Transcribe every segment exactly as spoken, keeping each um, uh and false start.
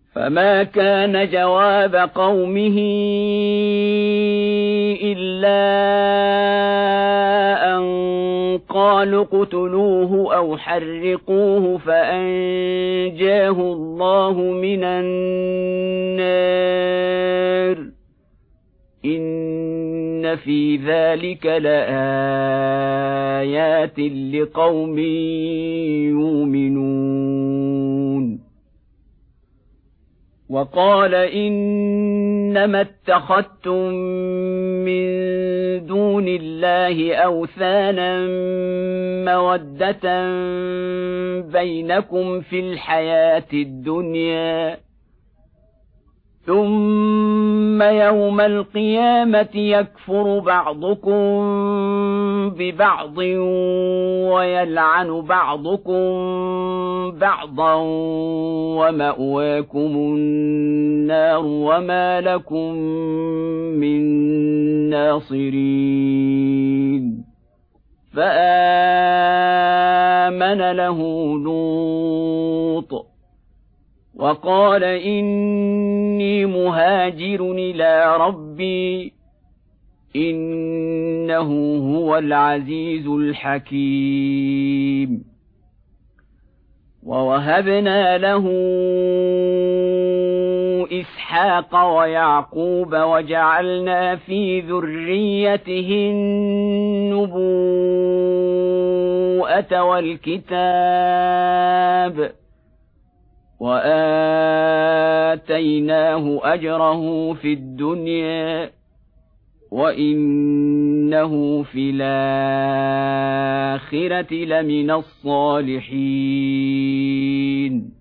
فما كان جواب قومه إلا أن قالوا اقتلوه أو حرقوه فأنجاه الله من النار إن في ذلك لآيات لقوم يؤمنون. وقال إنما اتخذتم من دون الله أوثانا مودة بينكم في الحياة الدنيا ثم يوم القيامة يكفر بعضكم ببعض ويلعن بعضكم بعضا ومأواكم النار وما لكم من ناصرين. فآمن له لوط وقال إني مهاجر إلى ربي إنه هو العزيز الحكيم. ووهبنا له إسحاق ويعقوب وجعلنا في ذريته النبوءة والكتاب وآتيناه أجره في الدنيا وإنه في الآخرة لمن الصالحين.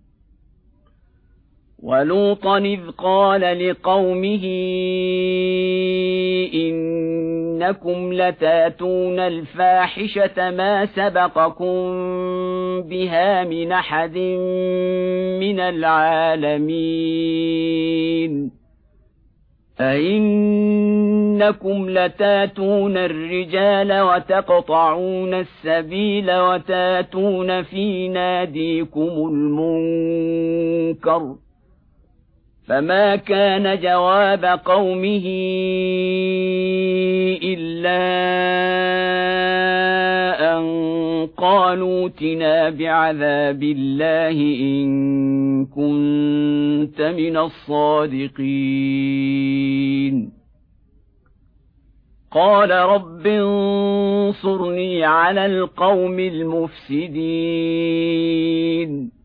ولوطا إذ قال لقومه إنكم لتاتون الفاحشة ما سبقكم بها من أحد من العالمين أئنكم لتاتون الرجال وتقطعون السبيل وتاتون في ناديكم المنكر. فما كان جواب قومه إلا أن قالوا ائتنا بعذاب الله إن كنت من الصادقين. قال رب انصرني على القوم المفسدين.